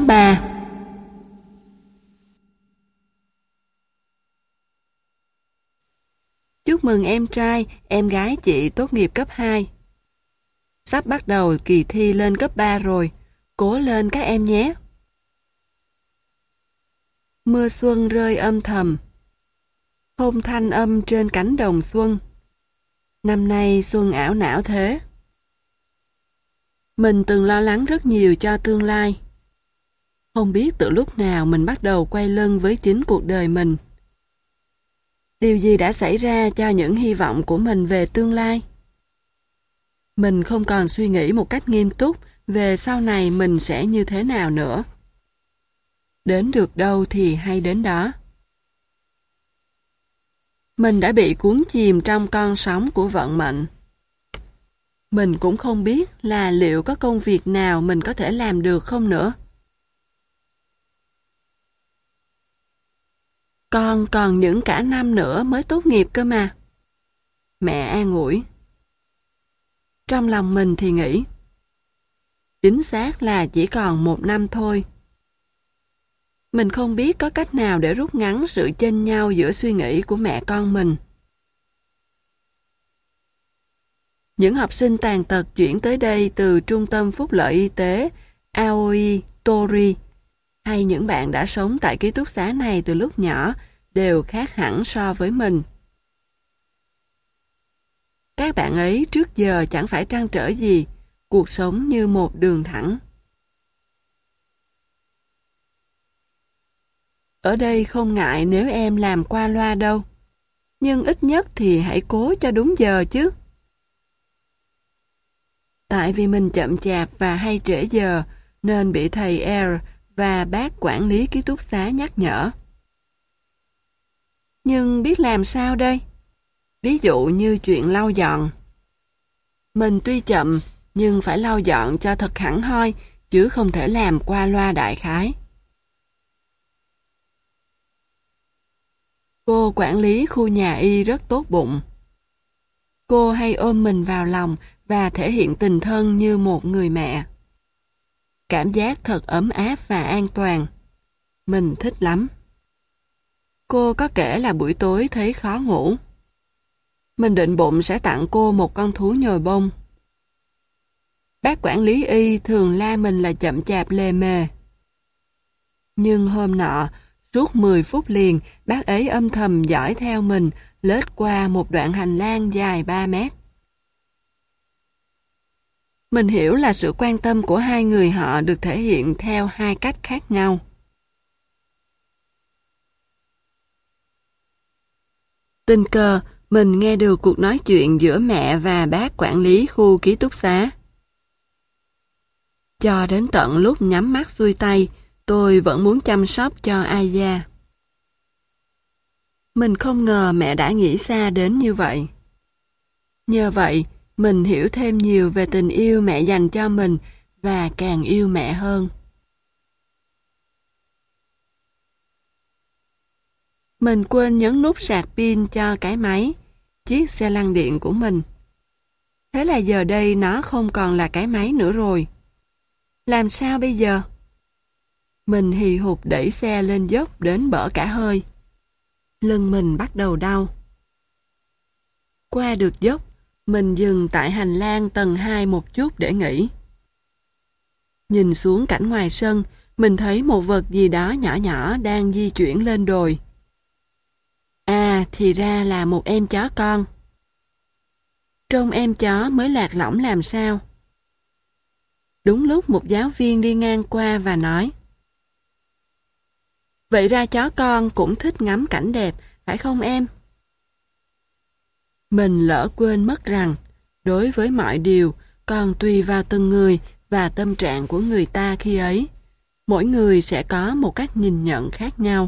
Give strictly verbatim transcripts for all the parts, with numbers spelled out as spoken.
tháng ba. Chúc mừng em trai, em gái chị tốt nghiệp cấp hai. Sắp bắt đầu kỳ thi lên cấp ba rồi. Cố lên các em nhé. Mưa xuân rơi âm thầm. Hôn thanh âm trên cánh đồng xuân. Năm nay xuân ảo não thế. Mình từng lo lắng rất nhiều cho tương lai. Không biết từ lúc nào mình bắt đầu quay lưng với chính cuộc đời mình. Điều gì đã xảy ra cho những hy vọng của mình về tương lai? Mình không còn suy nghĩ một cách nghiêm túc về sau này mình sẽ như thế nào nữa. Đến được đâu thì hay đến đó. Mình đã bị cuốn chìm trong con sóng của vận mệnh. Mình cũng không biết là liệu có công việc nào mình có thể làm được không nữa. Con còn những cả năm nữa mới tốt nghiệp cơ mà. Mẹ an ủi. Trong lòng mình thì nghĩ, chính xác là chỉ còn một năm thôi. Mình không biết có cách nào để rút ngắn sự chênh nhau giữa suy nghĩ của mẹ con mình. Những học sinh tàn tật chuyển tới đây từ Trung tâm Phúc lợi Y tế Aoi Tori hay những bạn đã sống tại ký túc xá này từ lúc nhỏ đều khác hẳn so với mình. Các bạn ấy trước giờ chẳng phải trăn trở gì, cuộc sống như một đường thẳng. Ở đây không ngại nếu em làm qua loa đâu, nhưng ít nhất thì hãy cố cho đúng giờ chứ. Tại vì mình chậm chạp và hay trễ giờ, nên bị thầy Air và bác quản lý ký túc xá nhắc nhở. Nhưng biết làm sao đây? Ví dụ như chuyện lau dọn. Mình tuy chậm, nhưng phải lau dọn cho thật hẳn hoi, chứ không thể làm qua loa đại khái. Cô quản lý khu nhà y rất tốt bụng. Cô hay ôm mình vào lòng và thể hiện tình thân như một người mẹ. Cảm giác thật ấm áp và an toàn. Mình thích lắm. Cô có kể là buổi tối thấy khó ngủ. Mình định bụng sẽ tặng cô một con thú nhồi bông. Bác quản lý y thường la mình là chậm chạp lề mề. Nhưng hôm nọ, suốt mười phút liền, bác ấy âm thầm dõi theo mình, lết qua một đoạn hành lang dài ba mét. Mình hiểu là sự quan tâm của hai người họ được thể hiện theo hai cách khác nhau. Tình cờ, mình nghe được cuộc nói chuyện giữa mẹ và bác quản lý khu ký túc xá. Cho đến tận lúc nhắm mắt xuôi tay, tôi vẫn muốn chăm sóc cho Aya. Mình không ngờ mẹ đã nghĩ xa đến như vậy. Nhờ vậy, mình hiểu thêm nhiều về tình yêu mẹ dành cho mình và càng yêu mẹ hơn. Mình quên nhấn nút sạc pin cho cái máy, chiếc xe lăn điện của mình. Thế là giờ đây nó không còn là cái máy nữa rồi. Làm sao bây giờ? Mình hì hục đẩy xe lên dốc đến bở cả hơi. Lưng mình bắt đầu đau. Qua được dốc, mình dừng tại hành lang tầng hai một chút để nghỉ. Nhìn xuống cảnh ngoài sân, mình thấy một vật gì đó nhỏ nhỏ đang di chuyển lên đồi. À, thì ra là một em chó con. Trông em chó mới lạc lõng làm sao. Đúng lúc một giáo viên đi ngang qua và nói: "Vậy ra chó con cũng thích ngắm cảnh đẹp, phải không em?" Mình lỡ quên mất rằng, đối với mọi điều, còn tùy vào từng người và tâm trạng của người ta khi ấy. Mỗi người sẽ có một cách nhìn nhận khác nhau.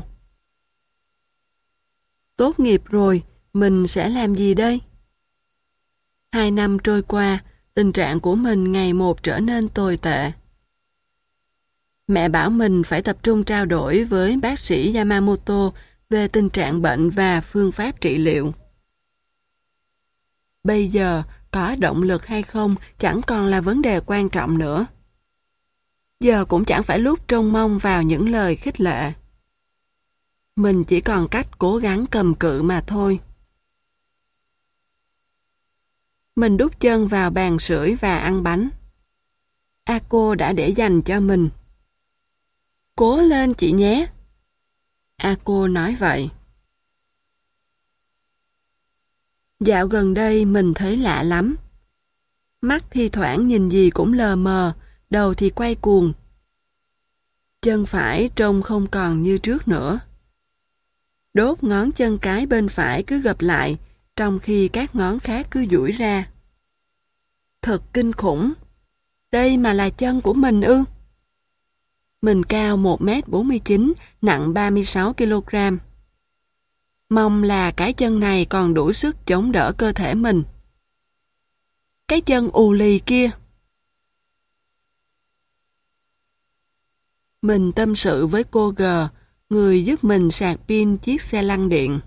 Tốt nghiệp rồi, mình sẽ làm gì đây? Hai năm trôi qua, tình trạng của mình ngày một trở nên tồi tệ. Mẹ bảo mình phải tập trung trao đổi với bác sĩ Yamamoto về tình trạng bệnh và phương pháp trị liệu. Bây giờ, có động lực hay không chẳng còn là vấn đề quan trọng nữa. giờ cũng chẳng phải lúc trông mong vào những lời khích lệ. Mình chỉ còn cách cố gắng cầm cự mà thôi. Mình đút chân vào bàn sưởi và ăn bánh. Ako đã để dành cho mình. Cố lên chị nhé. Ako nói vậy. Dạo gần đây mình thấy lạ lắm. Mắt thi thoảng nhìn gì cũng lờ mờ, đầu thì quay cuồng. Chân phải trông không còn như trước nữa. Đốt ngón chân cái bên phải cứ gập lại, trong khi các ngón khác cứ duỗi ra. Thật kinh khủng. Đây mà là chân của mình ư? Mình cao một mét bốn mươi chín, nặng ba mươi sáu ki lô gam. Mong là cái chân này còn đủ sức chống đỡ cơ thể mình. Cái chân ù lì kia. Mình tâm sự với cô G, người giúp mình sạc pin chiếc xe lăn điện.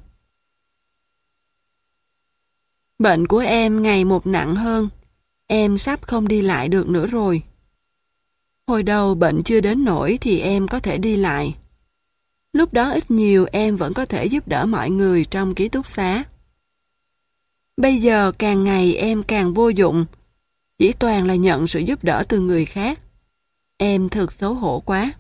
Bệnh của em ngày một nặng hơn. Em sắp không đi lại được nữa rồi. Hồi đầu bệnh chưa đến nỗi thì em có thể đi lại. Lúc đó ít nhiều em vẫn có thể giúp đỡ mọi người trong ký túc xá. Bây giờ càng ngày em càng vô dụng. Chỉ toàn là nhận sự giúp đỡ từ người khác. Em thật xấu hổ quá.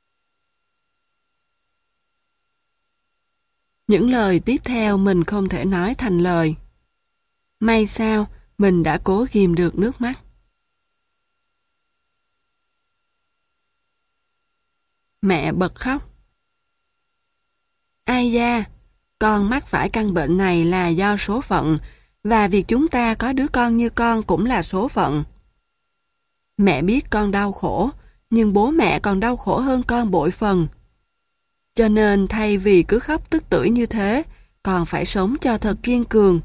Những lời tiếp theo mình không thể nói thành lời. May sao, mình đã cố ghìm được nước mắt. Mẹ bật khóc. Ai da, con mắc phải căn bệnh này là do số phận, và việc chúng ta có đứa con như con cũng là số phận. Mẹ biết con đau khổ, nhưng bố mẹ còn đau khổ hơn con bội phần. Cho nên thay vì cứ khóc tức tưởi như thế, còn phải sống cho thật kiên cường.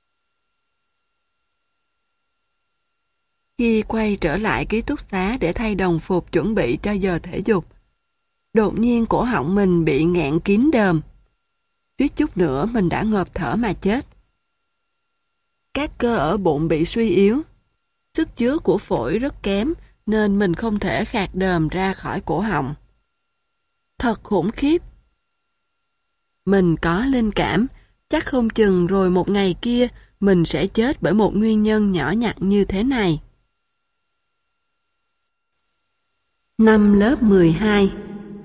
Khi quay trở lại ký túc xá để thay đồng phục chuẩn bị cho giờ thể dục, đột nhiên cổ họng mình bị nghẹn kín đờm. Suýt chút nữa mình đã ngộp thở mà chết. Các cơ ở bụng bị suy yếu. Sức chứa của phổi rất kém nên mình không thể khạc đờm ra khỏi cổ họng. Thật khủng khiếp. Mình có linh cảm, chắc không chừng rồi một ngày kia mình sẽ chết bởi một nguyên nhân nhỏ nhặt như thế này. Năm lớp mười hai.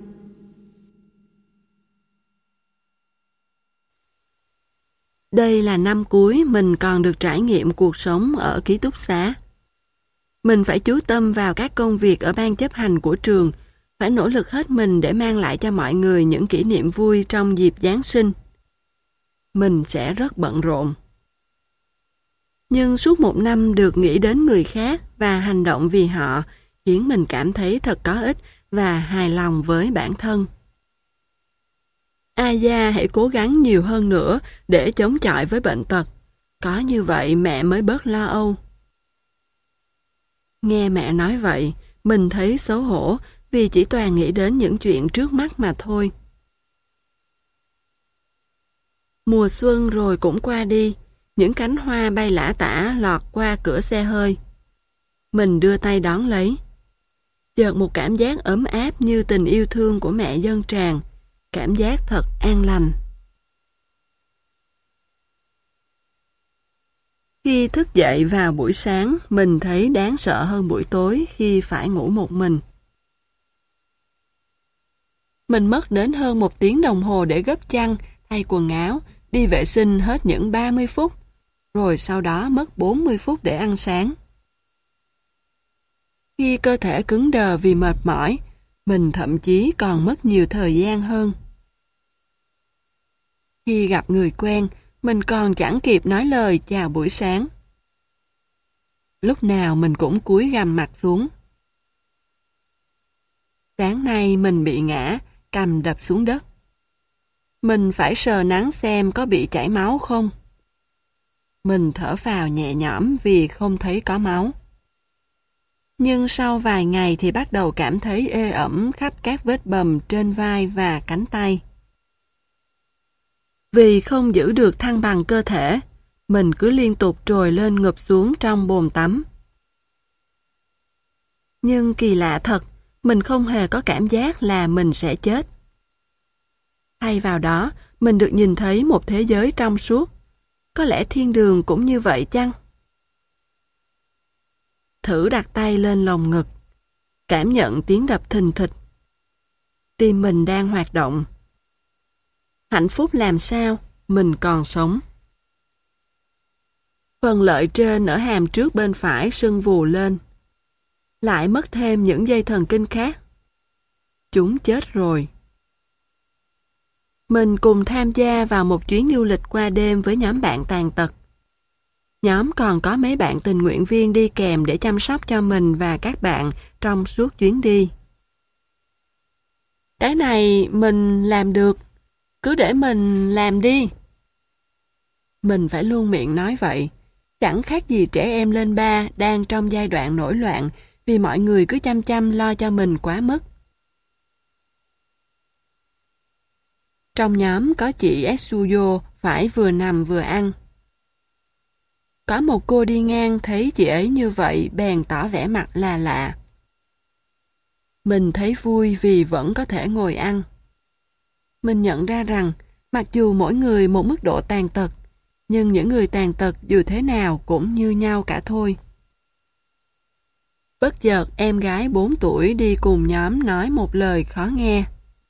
Đây là năm cuối mình còn được trải nghiệm cuộc sống ở ký túc xá. Mình phải chú tâm vào các công việc ở ban chấp hành của trường, phải nỗ lực hết mình để mang lại cho mọi người những kỷ niệm vui trong dịp Giáng sinh. Mình sẽ rất bận rộn. Nhưng suốt một năm được nghĩ đến người khác và hành động vì họ khiến mình cảm thấy thật có ích và hài lòng với bản thân. Ai da, hãy cố gắng nhiều hơn nữa để chống chọi với bệnh tật. Có như vậy mẹ mới bớt lo âu. Nghe mẹ nói vậy, mình thấy xấu hổ vì chỉ toàn nghĩ đến những chuyện trước mắt mà thôi. Mùa xuân rồi cũng qua đi, những cánh hoa bay lả tả lọt qua cửa xe hơi. Mình đưa tay đón lấy. Chợt một cảm giác ấm áp như tình yêu thương của mẹ dâng tràn, cảm giác thật an lành. Khi thức dậy vào buổi sáng, mình thấy đáng sợ hơn buổi tối khi phải ngủ một mình. Mình mất đến hơn một tiếng đồng hồ để gấp chăn, thay quần áo, đi vệ sinh hết những ba mươi phút, rồi sau đó mất bốn mươi phút để ăn sáng. Khi cơ thể cứng đờ vì mệt mỏi, mình thậm chí còn mất nhiều thời gian hơn. Khi gặp người quen, mình còn chẳng kịp nói lời chào buổi sáng. Lúc nào mình cũng cúi gằm mặt xuống. Sáng nay mình bị ngã, cằm đập xuống đất. Mình phải sờ nắng xem có bị chảy máu không. Mình thở phào nhẹ nhõm vì không thấy có máu. Nhưng sau vài ngày thì bắt đầu cảm thấy ê ẩm khắp các vết bầm trên vai và cánh tay. Vì không giữ được thăng bằng cơ thể, mình cứ liên tục trồi lên ngụp xuống trong bồn tắm. Nhưng kỳ lạ thật, mình không hề có cảm giác là mình sẽ chết. Thay vào đó, mình được nhìn thấy một thế giới trong suốt. Có lẽ thiên đường cũng như vậy chăng? Thử đặt tay lên lồng ngực, cảm nhận tiếng đập thình thịch. Tim mình đang hoạt động. Hạnh phúc làm sao? Mình còn sống. Phần lợi trên ở hàm trước bên phải sưng vù lên. Lại mất thêm những dây thần kinh khác. Chúng chết rồi. Mình cùng tham gia vào một chuyến du lịch qua đêm với nhóm bạn tàn tật. Nhóm còn có mấy bạn tình nguyện viên đi kèm để chăm sóc cho mình và các bạn trong suốt chuyến đi. Cái này mình làm được. Cứ để mình làm đi. Mình phải luôn miệng nói vậy. Chẳng khác gì trẻ em lên ba đang trong giai đoạn nổi loạn vì mọi người cứ chăm chăm lo cho mình quá mức. Trong nhóm có chị Etsuyo phải vừa nằm vừa ăn. Có một cô đi ngang thấy chị ấy như vậy bèn tỏ vẻ mặt là lạ. Mình thấy vui vì vẫn có thể ngồi ăn. Mình nhận ra rằng mặc dù mỗi người một mức độ tàn tật, nhưng những người tàn tật dù thế nào cũng như nhau cả thôi. Bất chợt em gái bốn tuổi đi cùng nhóm nói một lời khó nghe.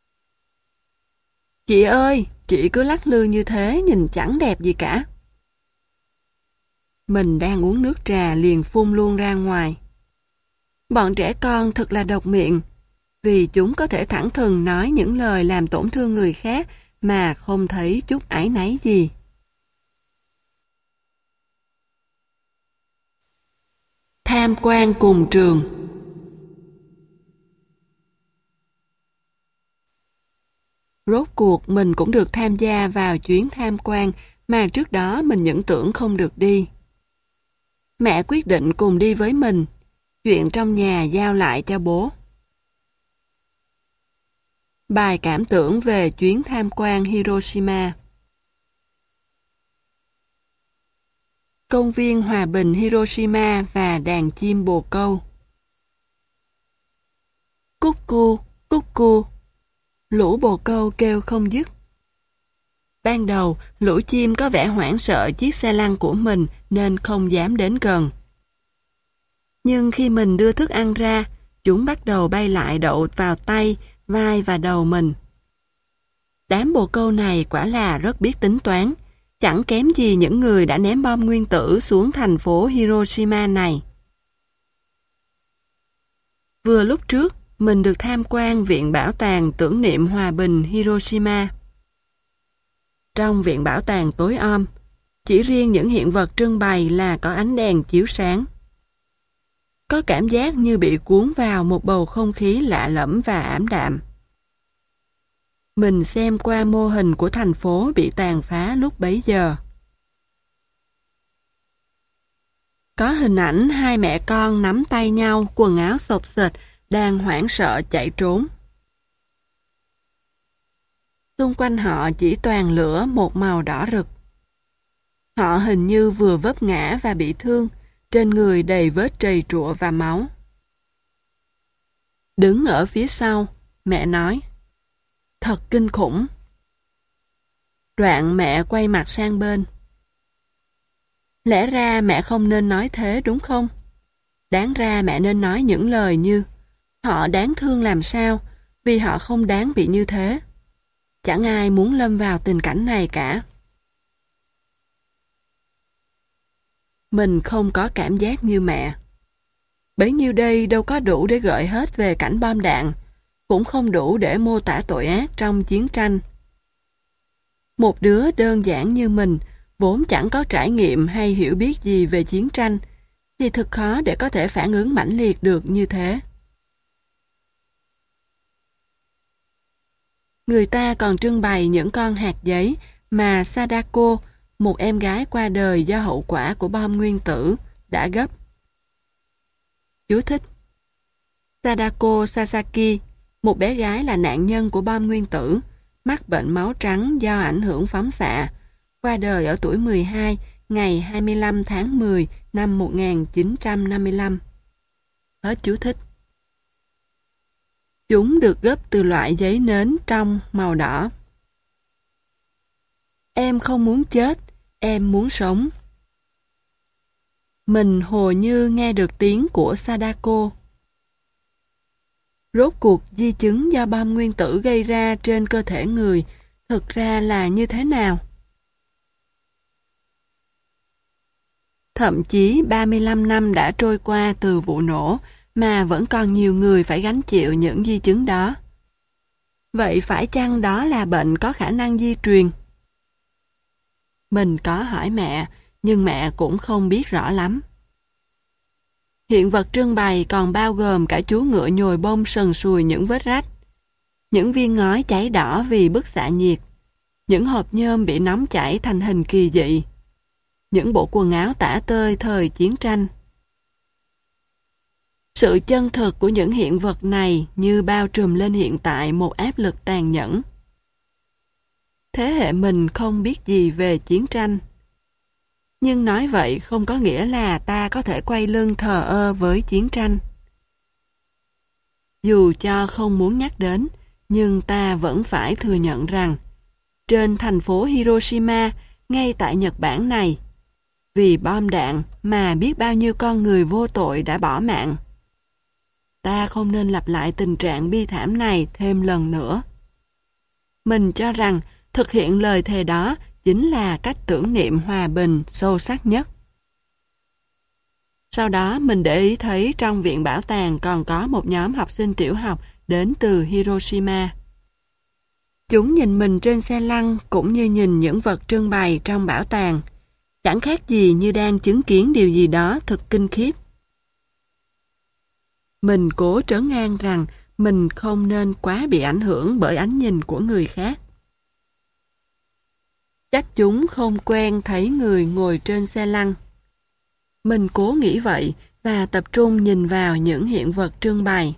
Chị ơi, chị cứ lắc lư như thế nhìn chẳng đẹp gì cả. Mình đang uống nước trà liền phun luôn ra ngoài. Bọn trẻ con thật là độc miệng, vì chúng có thể thẳng thừng nói những lời làm tổn thương người khác mà không thấy chút áy náy gì. Tham quan cùng trường. Rốt cuộc mình cũng được tham gia vào chuyến tham quan mà trước đó mình những tưởng không được đi. Mẹ quyết định cùng đi với mình, chuyện trong nhà giao lại cho bố. Bài cảm tưởng về chuyến tham quan Hiroshima. Công viên hòa bình Hiroshima và đàn chim bồ câu. Cúc cu, cúc cu. Lũ bồ câu kêu không dứt. Ban đầu, lũ chim có vẻ hoảng sợ chiếc xe lăn của mình nên không dám đến gần. Nhưng khi mình đưa thức ăn ra, chúng bắt đầu bay lại đậu vào tay, vai và đầu mình. Đám bồ câu này quả là rất biết tính toán, chẳng kém gì những người đã ném bom nguyên tử xuống thành phố Hiroshima này. Vừa lúc trước, mình được tham quan Viện Bảo tàng tưởng niệm hòa bình Hiroshima. Trong viện bảo tàng tối om, chỉ riêng những hiện vật trưng bày là có ánh đèn chiếu sáng. Có cảm giác như bị cuốn vào một bầu không khí lạ lẫm và ảm đạm. Mình xem qua mô hình của thành phố bị tàn phá lúc bấy giờ. Có hình ảnh hai mẹ con nắm tay nhau, quần áo xộc xệch, đang hoảng sợ chạy trốn. Xung quanh họ chỉ toàn lửa một màu đỏ rực. Họ hình như vừa vấp ngã và bị thương, trên người đầy vết trầy trụa và máu. Đứng ở phía sau, mẹ nói, thật kinh khủng. Đoạn mẹ quay mặt sang bên. Lẽ ra mẹ không nên nói thế đúng không? Đáng ra mẹ nên nói những lời như, họ đáng thương làm sao, vì họ không đáng bị như thế. Chẳng ai muốn lâm vào tình cảnh này cả. Mình không có cảm giác như mẹ. Bấy nhiêu đây đâu có đủ để gợi hết về cảnh bom đạn, cũng không đủ để mô tả tội ác trong chiến tranh. Một đứa đơn giản như mình, vốn chẳng có trải nghiệm hay hiểu biết gì về chiến tranh, thì thật khó để có thể phản ứng mãnh liệt được như thế. Người ta còn trưng bày những con hạt giấy mà Sadako, một em gái qua đời do hậu quả của bom nguyên tử, đã gấp. Chú thích: Sadako Sasaki, một bé gái là nạn nhân của bom nguyên tử, mắc bệnh máu trắng do ảnh hưởng phóng xạ, qua đời ở tuổi mười hai ngày hai mươi lăm tháng mười năm một nghìn chín trăm năm mươi lăm. Hết chú thích. Chúng được gấp từ loại giấy nến trong màu đỏ. Em không muốn chết, em muốn sống. Mình hồ như nghe được tiếng của Sadako. Rốt cuộc di chứng do bom nguyên tử gây ra trên cơ thể người thực ra là như thế nào? Thậm chí ba mươi lăm năm đã trôi qua từ vụ nổ mà vẫn còn nhiều người phải gánh chịu những di chứng đó. Vậy phải chăng đó là bệnh có khả năng di truyền? Mình có hỏi mẹ, nhưng mẹ cũng không biết rõ lắm. Hiện vật trưng bày còn bao gồm cả chú ngựa nhồi bông sần sùi những vết rách, những viên ngói cháy đỏ vì bức xạ nhiệt, những hộp nhôm bị nóng chảy thành hình kỳ dị, những bộ quần áo tả tơi thời chiến tranh. Sự chân thực của những hiện vật này như bao trùm lên hiện tại một áp lực tàn nhẫn. Thế hệ mình không biết gì về chiến tranh. Nhưng nói vậy không có nghĩa là ta có thể quay lưng thờ ơ với chiến tranh. Dù cho không muốn nhắc đến, nhưng ta vẫn phải thừa nhận rằng trên thành phố Hiroshima, ngay tại Nhật Bản này, vì bom đạn mà biết bao nhiêu con người vô tội đã bỏ mạng. Ta không nên lặp lại tình trạng bi thảm này thêm lần nữa. Mình cho rằng thực hiện lời thề đó chính là cách tưởng niệm hòa bình sâu sắc nhất. Sau đó mình để ý thấy trong viện bảo tàng còn có một nhóm học sinh tiểu học đến từ Hiroshima. Chúng nhìn mình trên xe lăn cũng như nhìn những vật trưng bày trong bảo tàng, chẳng khác gì như đang chứng kiến điều gì đó thật kinh khiếp. Mình cố trấn an rằng mình không nên quá bị ảnh hưởng bởi ánh nhìn của người khác. Chắc chúng không quen thấy người ngồi trên xe lăn. Mình cố nghĩ vậy và tập trung nhìn vào những hiện vật trưng bày.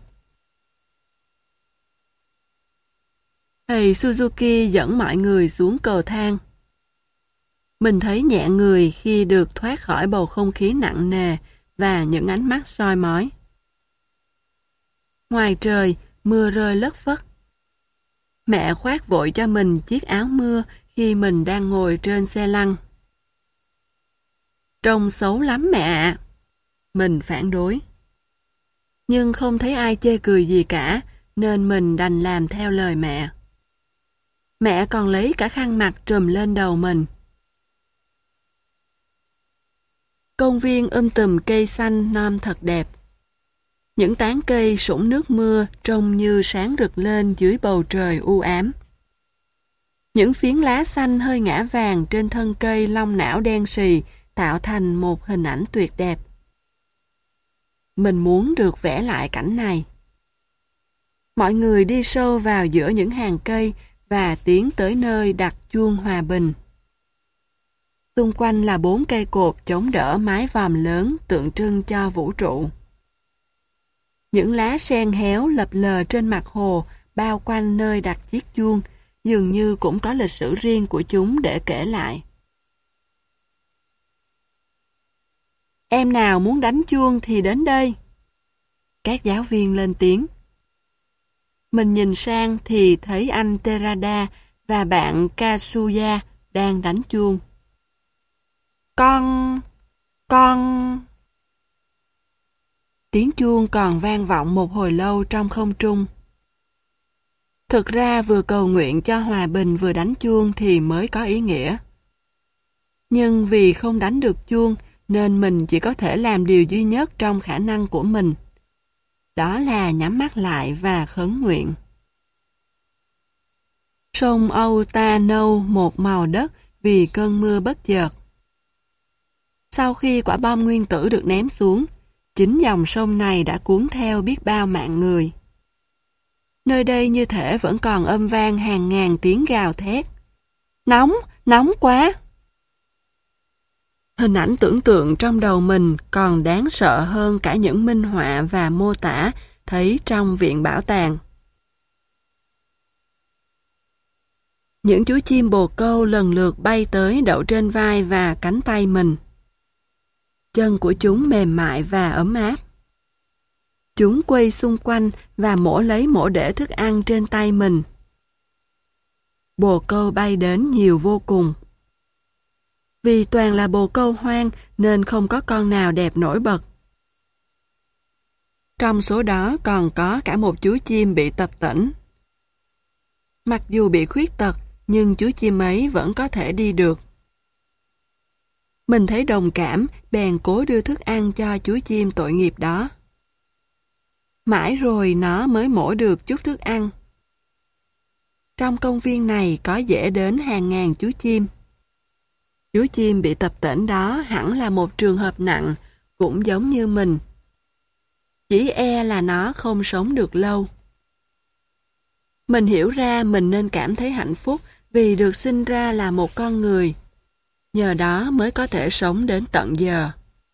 Thầy Suzuki dẫn mọi người xuống cầu thang. Mình thấy nhẹ người khi được thoát khỏi bầu không khí nặng nề và những ánh mắt soi mói. Ngoài trời, mưa rơi lất phất. Mẹ khoác vội cho mình chiếc áo mưa khi mình đang ngồi trên xe lăn. Trông xấu lắm mẹ ạ. Mình phản đối. Nhưng không thấy ai chê cười gì cả, nên mình đành làm theo lời mẹ. Mẹ còn lấy cả khăn mặt trùm lên đầu mình. Công viên um tùm cây xanh non thật đẹp. Những tán cây sũng nước mưa trông như sáng rực lên dưới bầu trời u ám. Những phiến lá xanh hơi ngã vàng trên thân cây long não đen sì tạo thành một hình ảnh tuyệt đẹp. Mình muốn được vẽ lại cảnh này. Mọi người đi sâu vào giữa những hàng cây và tiến tới nơi đặt chuông hòa bình. Xung quanh là bốn cây cột chống đỡ mái vòm lớn tượng trưng cho vũ trụ. Những lá sen héo lập lờ trên mặt hồ bao quanh nơi đặt chiếc chuông, dường như cũng có lịch sử riêng của chúng để kể lại. Em nào muốn đánh chuông thì đến đây. Các giáo viên lên tiếng. Mình nhìn sang thì thấy anh Terada và bạn Kazuya đang đánh chuông. Con... con... Tiếng chuông còn vang vọng một hồi lâu trong không trung. Thực ra vừa cầu nguyện cho hòa bình vừa đánh chuông thì mới có ý nghĩa. Nhưng vì không đánh được chuông nên mình chỉ có thể làm điều duy nhất trong khả năng của mình. Đó là nhắm mắt lại và khấn nguyện. Sông Âu ta nâu một màu đất vì cơn mưa bất chợt. Sau khi quả bom nguyên tử được ném xuống, chính dòng sông này đã cuốn theo biết bao mạng người. Nơi đây như thể vẫn còn âm vang hàng ngàn tiếng gào thét. Nóng, nóng quá! Hình ảnh tưởng tượng trong đầu mình còn đáng sợ hơn cả những minh họa và mô tả thấy trong viện bảo tàng. Những chú chim bồ câu lần lượt bay tới đậu trên vai và cánh tay mình. Chân của chúng mềm mại và ấm áp. Chúng quay xung quanh và mổ lấy mổ đẻ thức ăn trên tay mình. Bồ câu bay đến nhiều vô cùng. Vì toàn là bồ câu hoang nên không có con nào đẹp nổi bật. Trong số đó còn có cả một chú chim bị tập tễnh. Mặc dù bị khuyết tật, nhưng chú chim ấy vẫn có thể đi được. Mình thấy đồng cảm, bèn cố đưa thức ăn cho chú chim tội nghiệp đó. Mãi rồi nó mới mổ được chút thức ăn. Trong công viên này có dễ đến hàng ngàn chú chim. Chú chim bị tập tễnh đó hẳn là một trường hợp nặng, cũng giống như mình. Chỉ e là nó không sống được lâu. Mình hiểu ra mình nên cảm thấy hạnh phúc vì được sinh ra là một con người. Nhờ đó mới có thể sống đến tận giờ.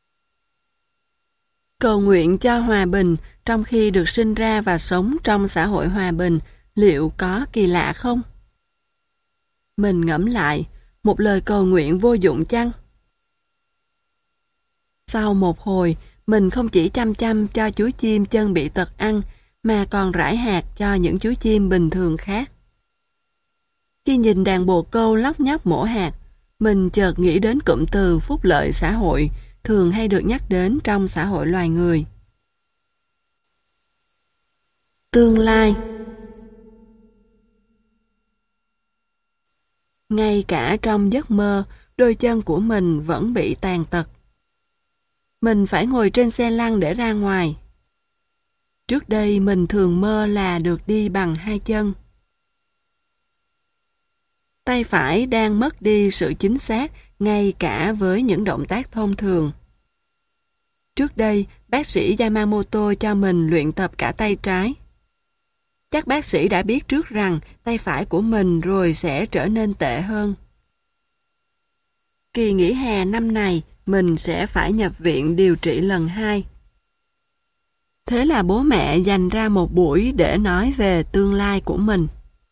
Cầu nguyện cho hòa bình trong khi được sinh ra và sống trong xã hội hòa bình liệu có kỳ lạ không? Mình ngẫm lại, một lời cầu nguyện vô dụng chăng? Sau một hồi, mình không chỉ chăm chăm cho chú chim chân bị tật ăn, mà còn rải hạt cho những chú chim bình thường khác. Khi nhìn đàn bồ câu lóc nhóc mổ hạt, mình chợt nghĩ đến cụm từ phúc lợi xã hội thường hay được nhắc đến trong xã hội loài người. Tương lai. Ngay cả trong giấc mơ, đôi chân của mình vẫn bị tàn tật. Mình phải ngồi trên xe lăn để ra ngoài. Trước đây mình thường mơ là được đi bằng hai chân. Tay phải đang mất đi sự chính xác ngay cả với những động tác thông thường. Trước đây, bác sĩ Yamamoto cho mình luyện tập cả tay trái. Chắc bác sĩ đã biết trước rằng tay phải của mình rồi sẽ trở nên tệ hơn. Kỳ nghỉ hè năm này, mình sẽ phải nhập viện điều trị lần hai. Thế là bố mẹ dành ra một buổi để nói về tương lai của mình.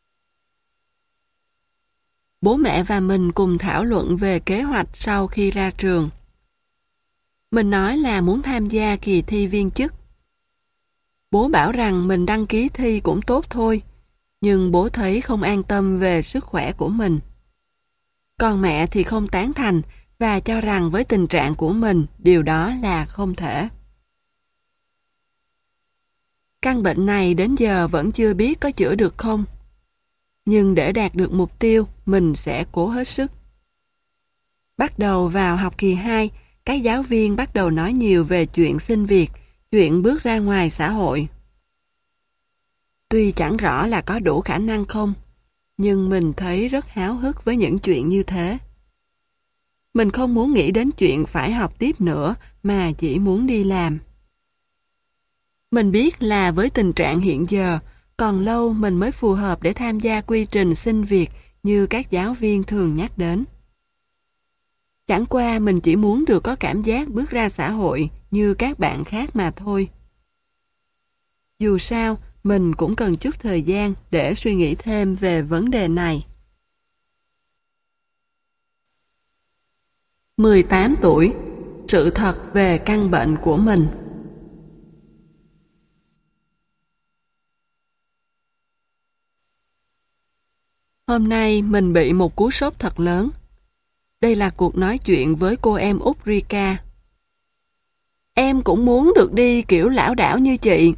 Bố mẹ và mình cùng thảo luận về kế hoạch sau khi ra trường. Mình nói là muốn tham gia kỳ thi viên chức. Bố bảo rằng mình đăng ký thi cũng tốt thôi, nhưng bố thấy không an tâm về sức khỏe của mình. Còn mẹ thì không tán thành và cho rằng với tình trạng của mình, điều đó là không thể. Căn bệnh này đến giờ vẫn chưa biết có chữa được không. Nhưng để đạt được mục tiêu, mình sẽ cố hết sức. Bắt đầu vào học kỳ hai, các giáo viên bắt đầu nói nhiều về chuyện xin việc, chuyện bước ra ngoài xã hội. Tuy chẳng rõ là có đủ khả năng không, nhưng mình thấy rất háo hức với những chuyện như thế. Mình không muốn nghĩ đến chuyện phải học tiếp nữa mà chỉ muốn đi làm. Mình biết là với tình trạng hiện giờ, còn lâu mình mới phù hợp để tham gia quy trình xin việc như các giáo viên thường nhắc đến. Chẳng qua mình chỉ muốn được có cảm giác bước ra xã hội như các bạn khác mà thôi. Dù sao, mình cũng cần chút thời gian để suy nghĩ thêm về vấn đề này. mười tám tuổi, sự thật về căn bệnh của mình. Hôm nay mình bị một cú sốc thật lớn. Đây là cuộc nói chuyện với cô em út Rika. Em cũng muốn được đi kiểu lảo đảo như chị.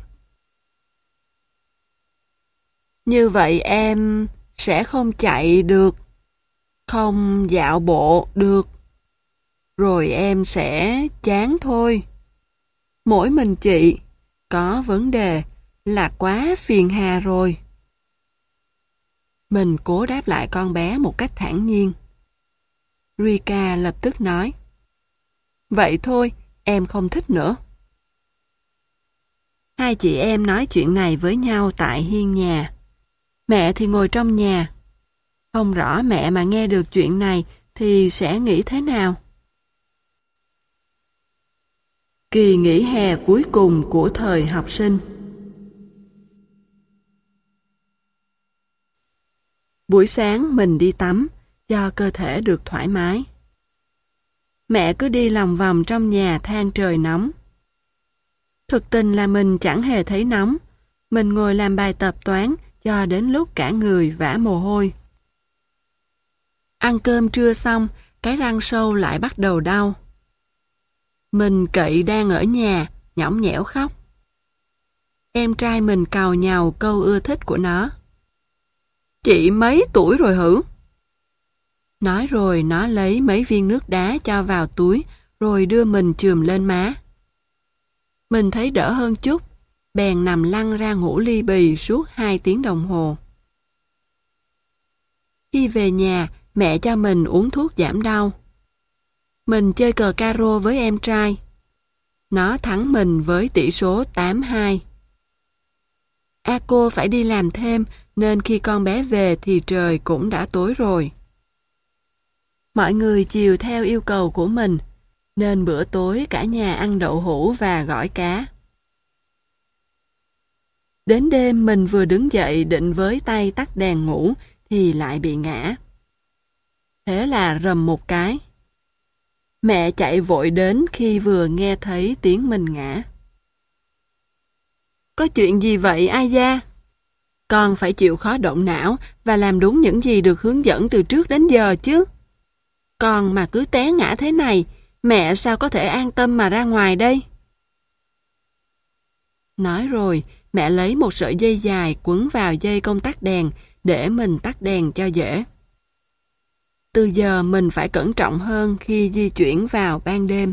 Như vậy em sẽ không chạy được, không dạo bộ được. Rồi em sẽ chán thôi. Mỗi mình chị có vấn đề là quá phiền hà rồi. Mình cố đáp lại con bé một cách thản nhiên. Rika lập tức nói, vậy thôi, em không thích nữa. Hai chị em nói chuyện này với nhau tại hiên nhà. Mẹ thì ngồi trong nhà. Không rõ mẹ mà nghe được chuyện này thì sẽ nghĩ thế nào? Kỳ nghỉ hè cuối cùng của thời học sinh. Buổi sáng mình đi tắm, cho cơ thể được thoải mái. Mẹ cứ đi lòng vòng trong nhà than trời nóng. Thực tình là mình chẳng hề thấy nóng. Mình ngồi làm bài tập toán cho đến lúc cả người vã mồ hôi. Ăn cơm trưa xong, cái răng sâu lại bắt đầu đau. Mình cậy đang ở nhà, nhõng nhẽo khóc. Em trai mình càu nhàu câu ưa thích của nó. Chị mấy tuổi rồi hử? Nói rồi nó lấy mấy viên nước đá cho vào túi rồi đưa mình chườm lên má. Mình thấy đỡ hơn chút, bèn nằm lăn ra ngủ li bì suốt hai tiếng đồng hồ. Khi về nhà, mẹ cho mình uống thuốc giảm đau. Mình chơi cờ caro với em trai. Nó thắng mình với tỷ số tám hai. A cô phải đi làm thêm nên khi con bé về thì trời cũng đã tối rồi. Mọi người chiều theo yêu cầu của mình, nên bữa tối cả nhà ăn đậu hũ và gỏi cá. Đến đêm mình vừa đứng dậy định với tay tắt đèn ngủ thì lại bị ngã. Thế là rầm một cái. Mẹ chạy vội đến khi vừa nghe thấy tiếng mình ngã. Có chuyện gì vậy ai da? Con phải chịu khó động não và làm đúng những gì được hướng dẫn từ trước đến giờ chứ. Con mà cứ té ngã thế này, mẹ sao có thể an tâm mà ra ngoài đây? Nói rồi, mẹ lấy một sợi dây dài quấn vào dây công tắc đèn để mình tắt đèn cho dễ. Từ giờ mình phải cẩn trọng hơn khi di chuyển vào ban đêm.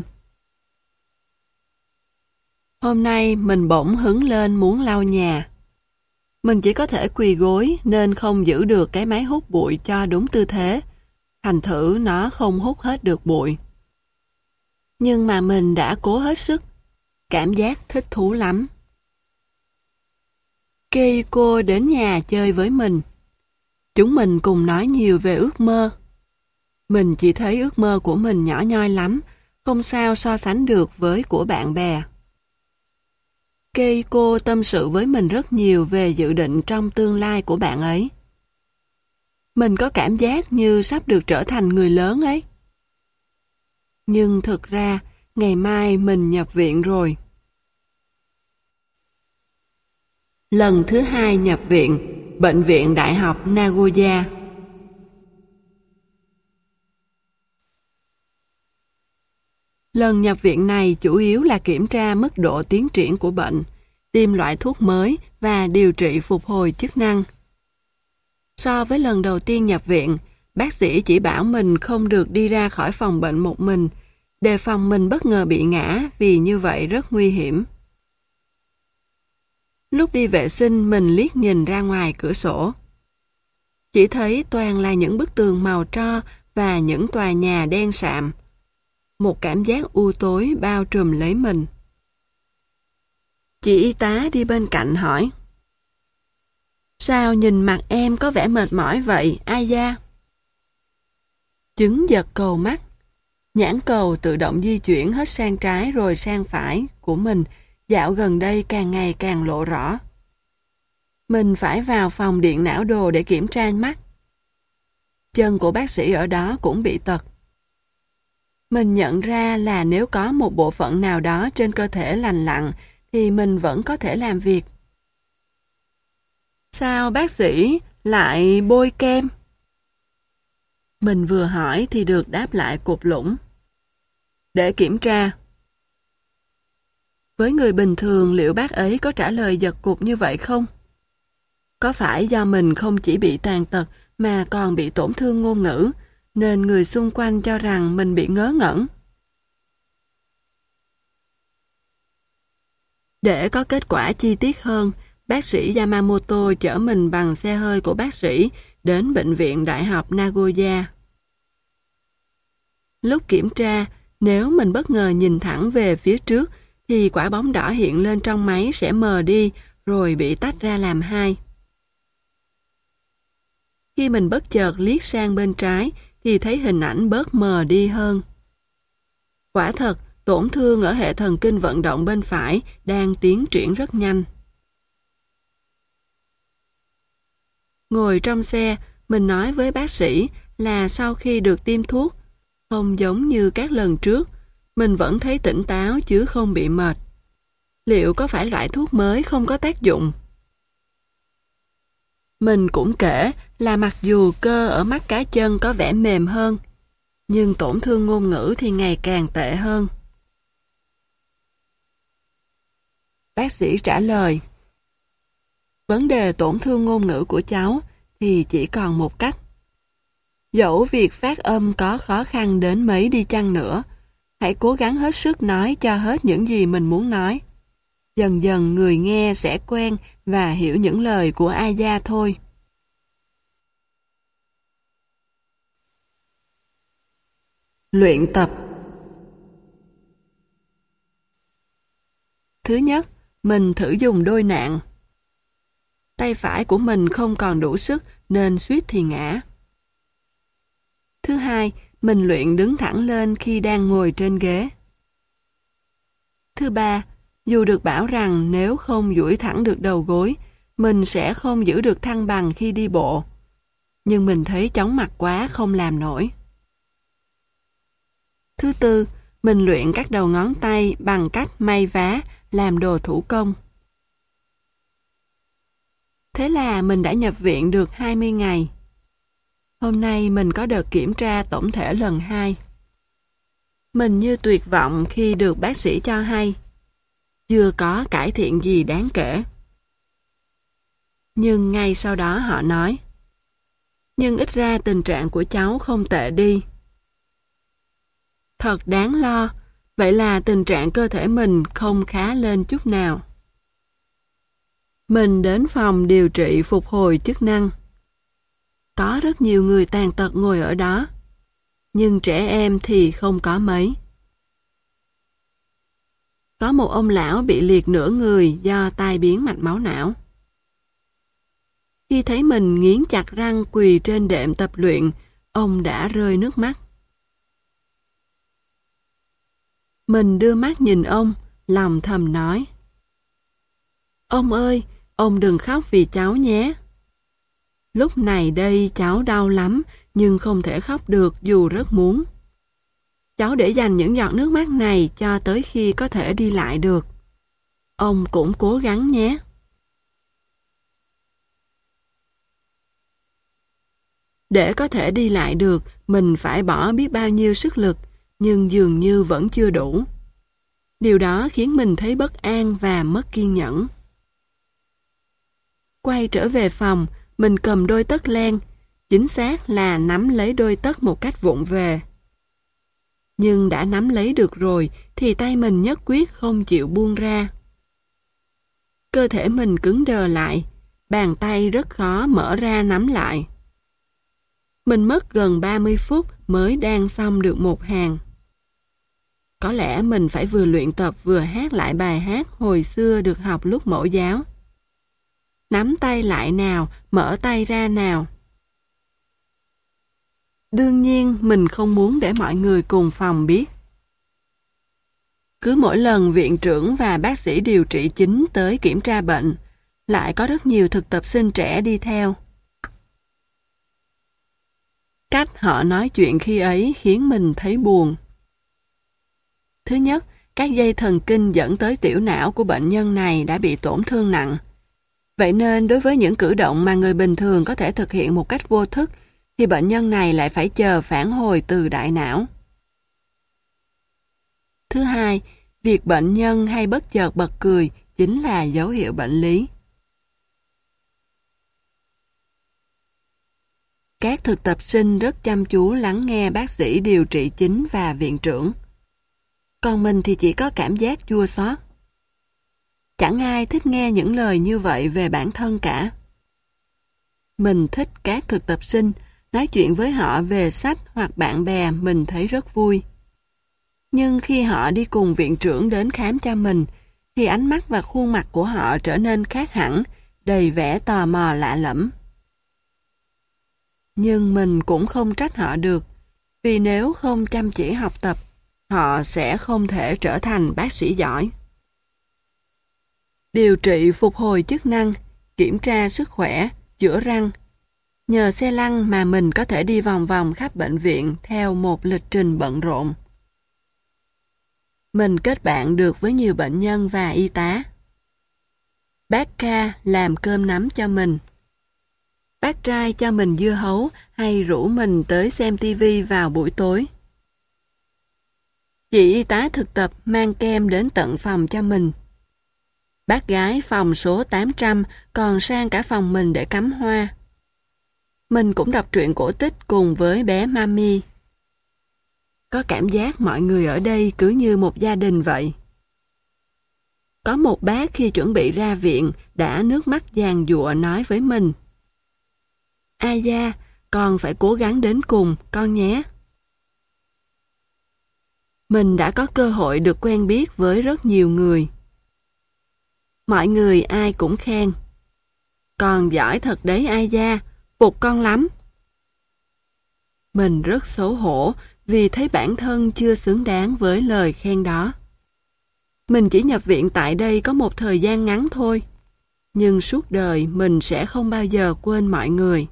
Hôm nay mình bỗng hứng lên muốn lau nhà. Mình chỉ có thể quỳ gối nên không giữ được cái máy hút bụi cho đúng tư thế. Thành thử nó không hút hết được bụi. Nhưng mà mình đã cố hết sức. Cảm giác thích thú lắm. Keiko đến nhà chơi với mình. Chúng mình cùng nói nhiều về ước mơ. Mình chỉ thấy ước mơ của mình nhỏ nhoi lắm, không sao so sánh được với của bạn bè. Keiko tâm sự với mình rất nhiều về dự định trong tương lai của bạn ấy. Mình có cảm giác như sắp được trở thành người lớn ấy. Nhưng thực ra, ngày mai mình nhập viện rồi. Lần thứ hai nhập viện, Bệnh viện Đại học Nagoya. Lần nhập viện này chủ yếu là kiểm tra mức độ tiến triển của bệnh, tìm loại thuốc mới và điều trị phục hồi chức năng. So với lần đầu tiên nhập viện, bác sĩ chỉ bảo mình không được đi ra khỏi phòng bệnh một mình, đề phòng mình bất ngờ bị ngã vì như vậy rất nguy hiểm. Lúc đi vệ sinh mình liếc nhìn ra ngoài cửa sổ. Chỉ thấy toàn là những bức tường màu tro và những tòa nhà đen sạm. Một cảm giác u tối bao trùm lấy mình. Chị y tá đi bên cạnh hỏi: Sao nhìn mặt em có vẻ mệt mỏi vậy, ai da? Chứng giật cầu mắt. Nhãn cầu tự động di chuyển hết sang trái rồi sang phải của mình dạo gần đây càng ngày càng lộ rõ. Mình phải vào phòng điện não đồ để kiểm tra mắt. Chân của bác sĩ ở đó cũng bị tật. Mình nhận ra là nếu có một bộ phận nào đó trên cơ thể lành lặn thì mình vẫn có thể làm việc. Sao bác sĩ lại bôi kem? Mình vừa hỏi thì được đáp lại cụt lũng. Để kiểm tra. Với người bình thường liệu bác ấy có trả lời giật cụt như vậy không? Có phải do mình không chỉ bị tàn tật mà còn bị tổn thương ngôn ngữ, nên người xung quanh cho rằng mình bị ngớ ngẩn? Để có kết quả chi tiết hơn, bác sĩ Yamamoto chở mình bằng xe hơi của bác sĩ đến Bệnh viện Đại học Nagoya. Lúc kiểm tra, nếu mình bất ngờ nhìn thẳng về phía trước, thì quả bóng đỏ hiện lên trong máy sẽ mờ đi rồi bị tách ra làm hai. Khi mình bất chợt liếc sang bên trái thì thấy hình ảnh bớt mờ đi hơn. Quả thật, tổn thương ở hệ thần kinh vận động bên phải đang tiến triển rất nhanh. Ngồi trong xe, mình nói với bác sĩ là sau khi được tiêm thuốc, không giống như các lần trước, mình vẫn thấy tỉnh táo chứ không bị mệt. liệu có phải loại thuốc mới không có tác dụng? Mình cũng kể là mặc dù cơ ở mắt cá chân có vẻ mềm hơn, nhưng tổn thương ngôn ngữ thì ngày càng tệ hơn. Bác sĩ trả lời, vấn đề tổn thương ngôn ngữ của cháu thì chỉ còn một cách. Dẫu việc phát âm có khó khăn đến mấy đi chăng nữa, hãy cố gắng hết sức nói cho hết những gì mình muốn nói. Dần dần người nghe sẽ quen và hiểu những lời của Aya thôi. Luyện tập. Thứ nhất, mình thử dùng đôi nạng. Tay phải của mình không còn đủ sức nên suýt thì ngã. Thứ hai, mình luyện đứng thẳng lên khi đang ngồi trên ghế. Thứ ba, dù được bảo rằng nếu không duỗi thẳng được đầu gối, mình sẽ không giữ được thăng bằng khi đi bộ. Nhưng mình thấy chóng mặt quá không làm nổi. Thứ tư, mình luyện các đầu ngón tay bằng cách may vá, làm đồ thủ công. Thế là mình đã nhập viện được hai mươi ngày. Hôm nay mình có đợt kiểm tra tổng thể lần hai. Mình như tuyệt vọng khi được bác sĩ cho hay chưa có cải thiện gì đáng kể. Nhưng ngay sau đó họ nói, nhưng ít ra tình trạng của cháu không tệ đi. Thật đáng lo, vậy là tình trạng cơ thể mình không khá lên chút nào. Mình đến phòng điều trị phục hồi chức năng. Có rất nhiều người tàn tật ngồi ở đó, nhưng trẻ em thì không có mấy. Có một ông lão bị liệt nửa người do tai biến mạch máu não. Khi thấy mình nghiến chặt răng quỳ trên đệm tập luyện, ông đã rơi nước mắt. Mình đưa mắt nhìn ông, lòng thầm nói, ông ơi, ông đừng khóc vì cháu nhé. Lúc này đây cháu đau lắm, nhưng không thể khóc được dù rất muốn. Cháu để dành những giọt nước mắt này cho tới khi có thể đi lại được. Ông cũng cố gắng nhé. Để có thể đi lại được, mình phải bỏ biết bao nhiêu sức lực, nhưng dường như vẫn chưa đủ. Điều đó khiến mình thấy bất an và mất kiên nhẫn. Quay trở về phòng, mình cầm đôi tất len, chính xác là nắm lấy đôi tất một cách vụng về. Nhưng đã nắm lấy được rồi thì tay mình nhất quyết không chịu buông ra. Cơ thể mình cứng đờ lại, bàn tay rất khó mở ra nắm lại. Mình mất gần ba mươi phút mới đan xong được một hàng. Có lẽ mình phải vừa luyện tập vừa hát lại bài hát hồi xưa được học lúc mẫu giáo. Nắm tay lại nào, mở tay ra nào. Đương nhiên mình không muốn để mọi người cùng phòng biết. Cứ mỗi lần viện trưởng và bác sĩ điều trị chính tới kiểm tra bệnh, lại có rất nhiều thực tập sinh trẻ đi theo. Cách họ nói chuyện khi ấy khiến mình thấy buồn. Thứ nhất, các dây thần kinh dẫn tới tiểu não của bệnh nhân này đã bị tổn thương nặng. Vậy nên đối với những cử động mà người bình thường có thể thực hiện một cách vô thức, thì bệnh nhân này lại phải chờ phản hồi từ đại não. Thứ hai, việc bệnh nhân hay bất chợt bật cười chính là dấu hiệu bệnh lý. Các thực tập sinh rất chăm chú lắng nghe bác sĩ điều trị chính và viện trưởng. Còn mình thì chỉ có cảm giác chua xót. Chẳng ai thích nghe những lời như vậy về bản thân cả. Mình thích các thực tập sinh, nói chuyện với họ về sách hoặc bạn bè mình thấy rất vui. Nhưng khi họ đi cùng viện trưởng đến khám cho mình, thì ánh mắt và khuôn mặt của họ trở nên khác hẳn, đầy vẻ tò mò lạ lẫm. Nhưng mình cũng không trách họ được, vì nếu không chăm chỉ học tập, họ sẽ không thể trở thành bác sĩ giỏi. Điều trị phục hồi chức năng, kiểm tra sức khỏe, chữa răng. Nhờ xe lăn mà mình có thể đi vòng vòng khắp bệnh viện theo một lịch trình bận rộn. Mình kết bạn được với nhiều bệnh nhân và y tá. Bác Ca làm cơm nắm cho mình. Bác trai cho mình dưa hấu hay rủ mình tới xem tivi vào buổi tối. Chị y tá thực tập mang kem đến tận phòng cho mình. Bác gái phòng số tám trăm còn sang cả phòng mình để cắm hoa. Mình cũng đọc truyện cổ tích cùng với bé Mami. Có cảm giác mọi người ở đây cứ như một gia đình vậy. Có một bác khi chuẩn bị ra viện đã nước mắt giàn giụa nói với mình: Aya, con phải cố gắng đến cùng, con nhé. Mình đã có cơ hội được quen biết với rất nhiều người. Mọi người ai cũng khen: Con giỏi thật đấy Aya, phục con lắm. Mình rất xấu hổ vì thấy bản thân chưa xứng đáng với lời khen đó. Mình chỉ nhập viện tại đây có một thời gian ngắn thôi, nhưng suốt đời mình sẽ không bao giờ quên mọi người.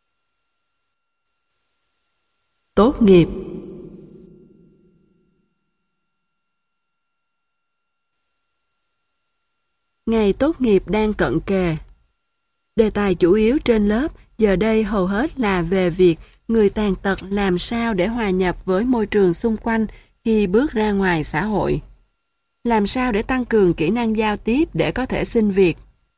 Tốt nghiệp. Ngày tốt nghiệp đang cận kề. Đề tài chủ yếu trên lớp giờ đây hầu hết là về việc người tàn tật làm sao để hòa nhập với môi trường xung quanh khi bước ra ngoài xã hội. Làm sao để tăng cường kỹ năng giao tiếp để có thể xin việc.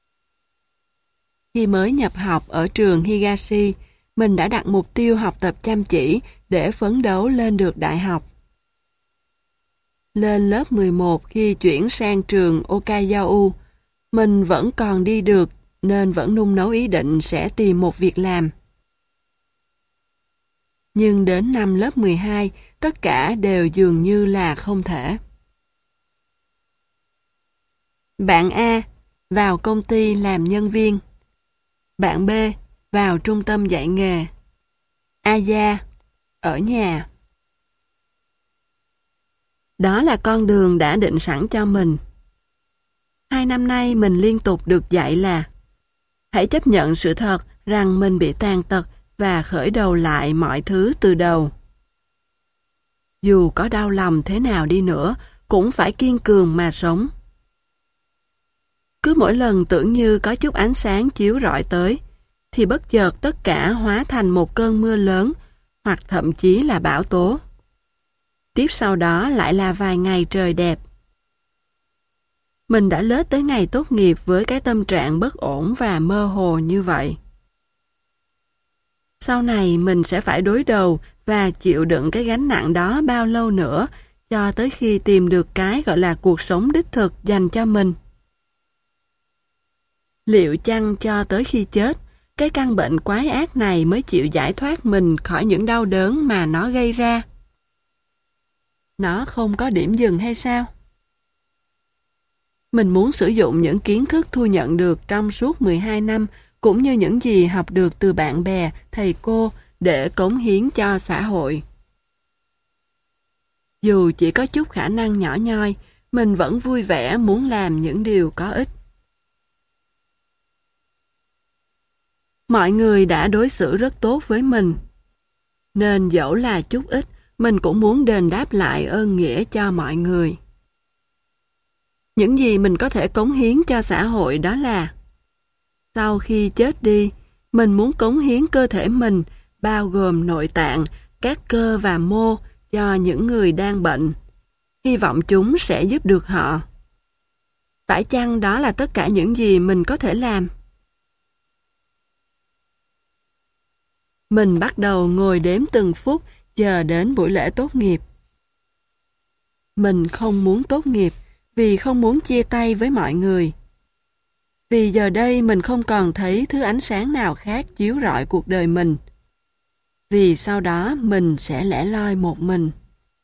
Khi mới nhập học ở trường Higashi, mình đã đặt mục tiêu học tập chăm chỉ để phấn đấu lên được đại học. Lên lớp mười một khi chuyển sang trường Okayao, mình vẫn còn đi được nên vẫn nung nấu ý định sẽ tìm một việc làm. Nhưng đến năm lớp mười hai, tất cả đều dường như là không thể. Bạn A vào công ty làm nhân viên. Bạn B vào trung tâm dạy nghề. Aya ở nhà. Đó là con đường đã định sẵn cho mình. Hai năm nay mình liên tục được dạy là hãy chấp nhận sự thật rằng mình bị tàn tật và khởi đầu lại mọi thứ từ đầu. Dù có đau lòng thế nào đi nữa, cũng phải kiên cường mà sống. Cứ mỗi lần tưởng như có chút ánh sáng chiếu rọi tới, thì bất chợt tất cả hóa thành một cơn mưa lớn, hoặc thậm chí là bão tố. Tiếp sau đó lại là vài ngày trời đẹp. Mình đã lết tới ngày tốt nghiệp với cái tâm trạng bất ổn và mơ hồ như vậy. Sau này mình sẽ phải đối đầu và chịu đựng cái gánh nặng đó bao lâu nữa, cho tới khi tìm được cái gọi là cuộc sống đích thực dành cho mình. Liệu chăng cho tới khi chết, cái căn bệnh quái ác này mới chịu giải thoát mình khỏi những đau đớn mà nó gây ra? Nó không có điểm dừng hay sao? Mình muốn sử dụng những kiến thức thu nhận được trong suốt mười hai năm, cũng như những gì học được từ bạn bè, thầy cô để cống hiến cho xã hội. Dù chỉ có chút khả năng nhỏ nhoi, mình vẫn vui vẻ muốn làm những điều có ích. Mọi người đã đối xử rất tốt với mình, nên dẫu là chút ít, mình cũng muốn đền đáp lại ơn nghĩa cho mọi người. Những gì mình có thể cống hiến cho xã hội đó là sau khi chết đi, mình muốn cống hiến cơ thể mình, bao gồm nội tạng, các cơ và mô cho những người đang bệnh. Hy vọng chúng sẽ giúp được họ. Phải chăng đó là tất cả những gì mình có thể làm? Mình bắt đầu ngồi đếm từng phút chờ đến buổi lễ tốt nghiệp. Mình không muốn tốt nghiệp vì không muốn chia tay với mọi người. Vì giờ đây mình không còn thấy thứ ánh sáng nào khác chiếu rọi cuộc đời mình. Vì sau đó mình sẽ lẻ loi một mình.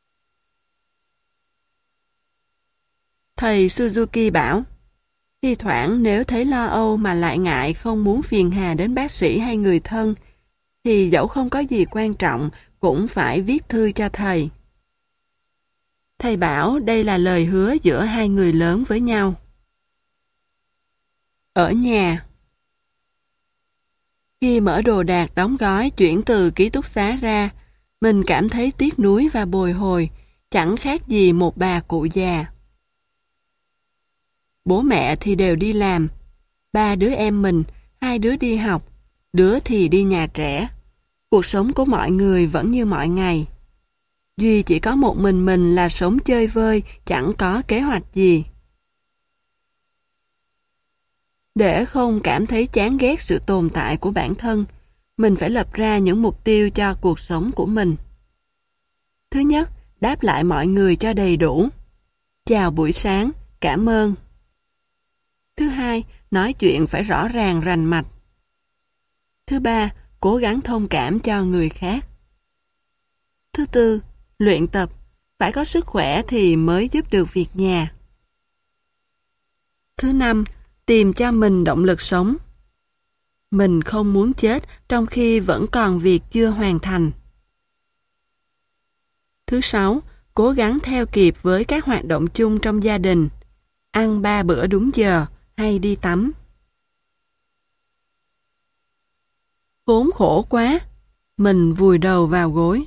Thầy Suzuki bảo, thi thoảng nếu thấy lo âu mà lại ngại không muốn phiền hà đến bác sĩ hay người thân, thì dẫu không có gì quan trọng cũng phải viết thư cho thầy. Thầy bảo đây là lời hứa giữa hai người lớn với nhau. Ở nhà. Khi mở đồ đạc đóng gói chuyển từ ký túc xá ra, mình cảm thấy tiếc nuối và bồi hồi chẳng khác gì một bà cụ già. Bố mẹ thì đều đi làm, ba đứa em mình, hai đứa đi học, đứa thì đi nhà trẻ. Cuộc sống của mọi người vẫn như mọi ngày. Duy chỉ có một mình mình là sống chơi vơi, chẳng có kế hoạch gì. Để không cảm thấy chán ghét sự tồn tại của bản thân, mình phải lập ra những mục tiêu cho cuộc sống của mình. Thứ nhất, đáp lại mọi người cho đầy đủ. Chào buổi sáng, cảm ơn. Thứ hai, nói chuyện phải rõ ràng rành mạch. Thứ ba, cố gắng thông cảm cho người khác. Thứ tư, luyện tập, phải có sức khỏe thì mới giúp được việc nhà. Thứ năm, tìm cho mình động lực sống. Mình không muốn chết trong khi vẫn còn việc chưa hoàn thành. Thứ sáu, cố gắng theo kịp với các hoạt động chung trong gia đình. Ăn ba bữa đúng giờ hay đi tắm. Khốn khổ quá, mình vùi đầu vào gối.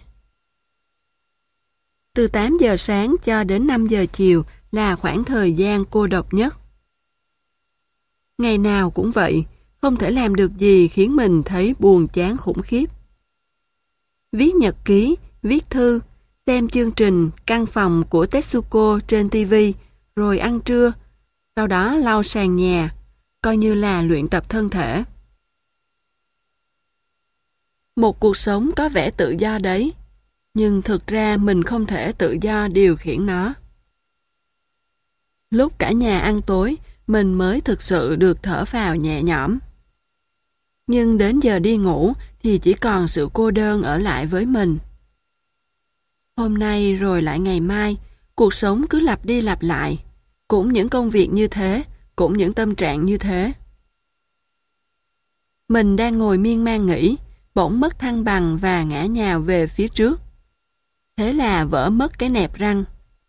Từ tám giờ sáng cho đến năm giờ chiều là khoảng thời gian cô độc nhất. Ngày nào cũng vậy, không thể làm được gì khiến mình thấy buồn chán khủng khiếp. Viết nhật ký, viết thư, xem chương trình Căn phòng của Tetsuko trên ti vi, rồi ăn trưa, sau đó lau sàn nhà, coi như là luyện tập thân thể. Một cuộc sống có vẻ tự do đấy, nhưng thực ra mình không thể tự do điều khiển nó. Lúc cả nhà ăn tối, mình mới thực sự được thở phào nhẹ nhõm. Nhưng đến giờ đi ngủ thì chỉ còn sự cô đơn ở lại với mình. Hôm nay rồi lại ngày mai, cuộc sống cứ lặp đi lặp lại. Cũng những công việc như thế, cũng những tâm trạng như thế. Mình đang ngồi miên man nghĩ, bỗng mất thăng bằng và ngã nhào về phía trước. Thế là vỡ mất cái nẹp răng.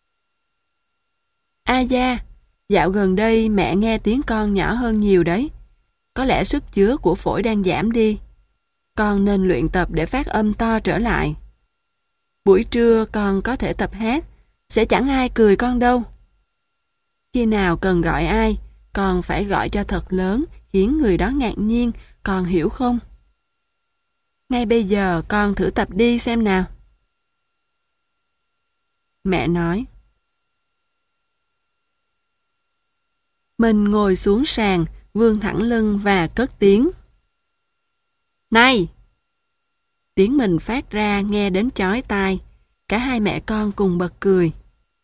A da, dạo gần đây mẹ nghe tiếng con nhỏ hơn nhiều đấy. Có lẽ sức chứa của phổi đang giảm đi. Con nên luyện tập để phát âm to trở lại. Buổi trưa con có thể tập hát, sẽ chẳng ai cười con đâu. Khi nào cần gọi ai, con phải gọi cho thật lớn, khiến người đó ngạc nhiên, con hiểu không? Ngay bây giờ con thử tập đi xem nào. Mẹ nói. Mình ngồi xuống sàn, vươn thẳng lưng và cất tiếng. Này! Tiếng mình phát ra nghe đến chói tai. Cả hai mẹ con cùng bật cười.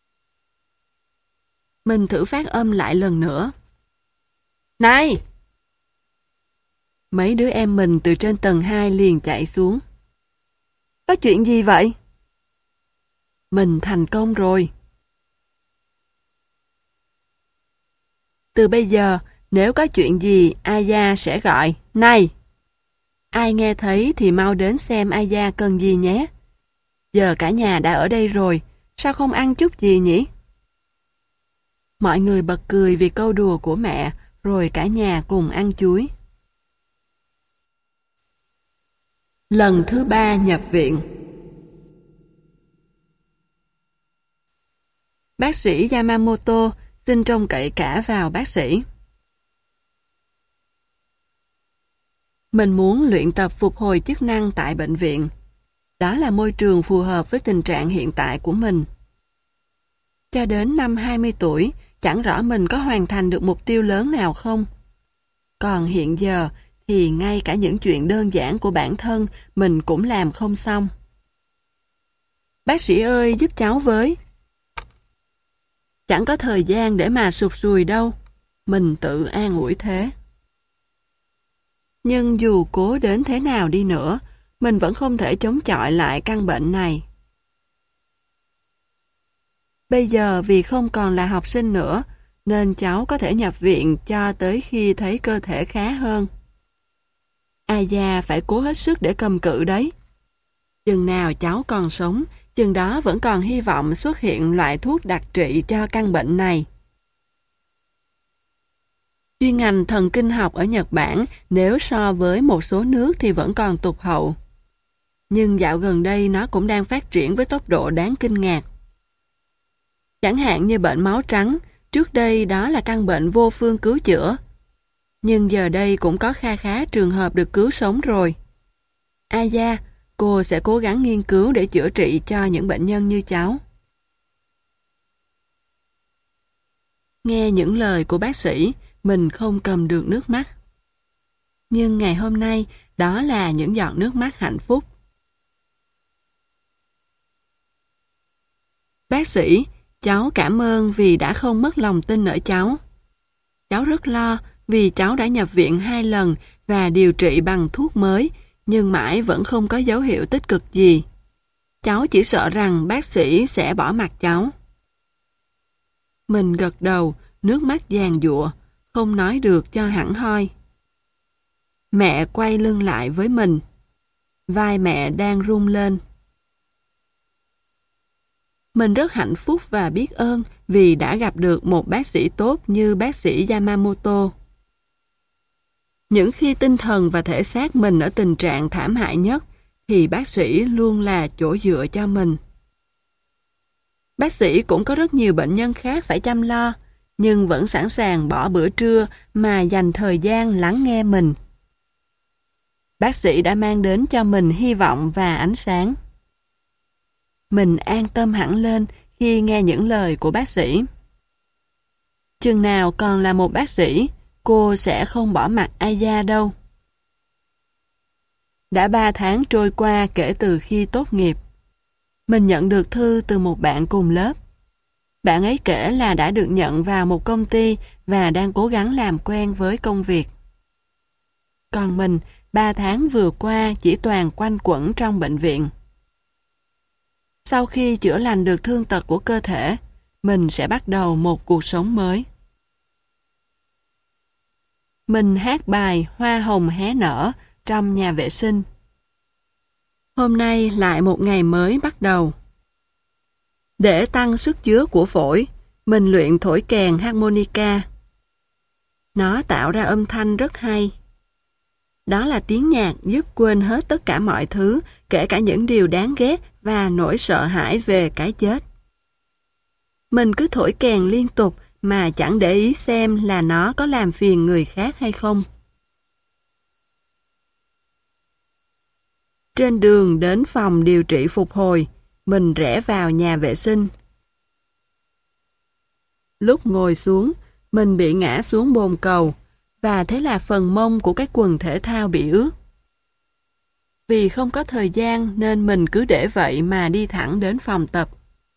Mình thử phát âm lại lần nữa. Này! Mấy đứa em mình từ trên tầng hai liền chạy xuống. Có chuyện gì vậy? Mình thành công rồi. Từ bây giờ, nếu có chuyện gì, Aya sẽ gọi, này! Ai nghe thấy thì mau đến xem Aya cần gì nhé. Giờ cả nhà đã ở đây rồi, sao không ăn chút gì nhỉ? Mọi người bật cười vì câu đùa của mẹ, rồi cả nhà cùng ăn chuối. Lần thứ ba nhập viện. Bác sĩ Yamamoto xin trông cậy cả vào bác sĩ. Mình muốn luyện tập phục hồi chức năng tại bệnh viện. Đó là môi trường phù hợp với tình trạng hiện tại của mình. Cho đến năm hai mươi tuổi, chẳng rõ mình có hoàn thành được mục tiêu lớn nào không. Còn hiện giờ thì ngay cả những chuyện đơn giản của bản thân mình cũng làm không xong. Bác sĩ ơi, giúp cháu với. Chẳng có thời gian để mà sụt sùi đâu. Mình tự an ủi thế. Nhưng dù cố đến thế nào đi nữa, mình vẫn không thể chống chọi lại căn bệnh này. Bây giờ vì không còn là học sinh nữa, nên cháu có thể nhập viện cho tới khi thấy cơ thể khá hơn. Aya phải cố hết sức để cầm cự đấy. Chừng nào cháu còn sống, chừng đó vẫn còn hy vọng xuất hiện loại thuốc đặc trị cho căn bệnh này. Chuyên ngành thần kinh học ở Nhật Bản nếu so với một số nước thì vẫn còn tụt hậu. Nhưng dạo gần đây nó cũng đang phát triển với tốc độ đáng kinh ngạc. Chẳng hạn như bệnh máu trắng, trước đây đó là căn bệnh vô phương cứu chữa. Nhưng giờ đây cũng có kha khá trường hợp được cứu sống rồi. Aya, cô sẽ cố gắng nghiên cứu để chữa trị cho những bệnh nhân như cháu. Nghe những lời của bác sĩ, mình không cầm được nước mắt. Nhưng ngày hôm nay, đó là những giọt nước mắt hạnh phúc. Bác sĩ, cháu cảm ơn vì đã không mất lòng tin ở cháu. Cháu rất lo vì cháu đã nhập viện hai lần và điều trị bằng thuốc mới, nhưng mãi vẫn không có dấu hiệu tích cực gì. Cháu chỉ sợ rằng bác sĩ sẽ bỏ mặc cháu. Mình gật đầu, nước mắt giàn giụa, không nói được cho hẳn hoi. Mẹ quay lưng lại với mình. Vai mẹ đang run lên. Mình rất hạnh phúc và biết ơn vì đã gặp được một bác sĩ tốt như bác sĩ Yamamoto. Những khi tinh thần và thể xác mình ở tình trạng thảm hại nhất, thì bác sĩ luôn là chỗ dựa cho mình. Bác sĩ cũng có rất nhiều bệnh nhân khác phải chăm lo, nhưng vẫn sẵn sàng bỏ bữa trưa mà dành thời gian lắng nghe mình. Bác sĩ đã mang đến cho mình hy vọng và ánh sáng. Mình an tâm hẳn lên khi nghe những lời của bác sĩ. Chừng nào còn là một bác sĩ, cô sẽ không bỏ mặc Aya đâu. Đã ba tháng trôi qua kể từ khi tốt nghiệp. Mình nhận được thư từ một bạn cùng lớp. Bạn ấy kể là đã được nhận vào một công ty và đang cố gắng làm quen với công việc. Còn mình, ba tháng vừa qua chỉ toàn quanh quẩn trong bệnh viện. Sau khi chữa lành được thương tật của cơ thể, mình sẽ bắt đầu một cuộc sống mới. Mình hát bài Hoa hồng hé nở trong nhà vệ sinh. Hôm nay lại một ngày mới bắt đầu. Để tăng sức chứa của phổi, mình luyện thổi kèn harmonica. Nó tạo ra âm thanh rất hay. Đó là tiếng nhạc giúp quên hết tất cả mọi thứ, kể cả những điều đáng ghét và nỗi sợ hãi về cái chết. Mình cứ thổi kèn liên tục mà chẳng để ý xem là nó có làm phiền người khác hay không. Trên đường đến phòng điều trị phục hồi, mình rẽ vào nhà vệ sinh. Lúc ngồi xuống, mình bị ngã xuống bồn cầu, và thế là phần mông của cái quần thể thao bị ướt. Vì không có thời gian nên mình cứ để vậy mà đi thẳng đến phòng tập.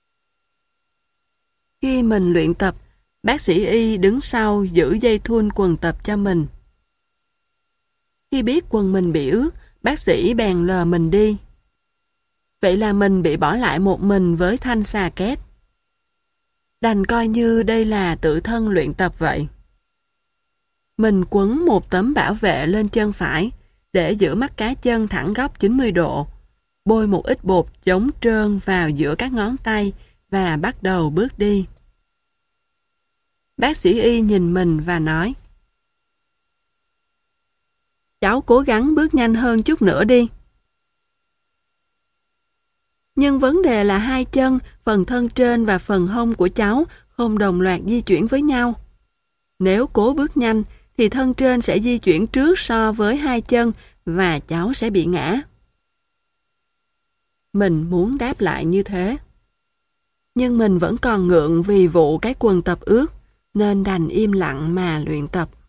Khi mình luyện tập, bác sĩ Y đứng sau giữ dây thun quần tập cho mình. Khi biết quần mình bị ướt, bác sĩ bèn lờ mình đi. Vậy là mình bị bỏ lại một mình với thanh xà két. Đành coi như đây là tự thân luyện tập vậy. Mình quấn một tấm bảo vệ lên chân phải để giữ mắt cá chân thẳng góc chín mươi độ, bôi một ít bột chống trơn vào giữa các ngón tay và bắt đầu bước đi. Bác sĩ Y nhìn mình và nói: "Cháu cố gắng bước nhanh hơn chút nữa đi." Nhưng vấn đề là hai chân, phần thân trên và phần hông của cháu không đồng loạt di chuyển với nhau. Nếu cố bước nhanh, thì thân trên sẽ di chuyển trước so với hai chân và cháu sẽ bị ngã. Mình muốn đáp lại như thế. Nhưng mình vẫn còn ngượng vì vụ cái quần tập ướt, nên đành im lặng mà luyện tập.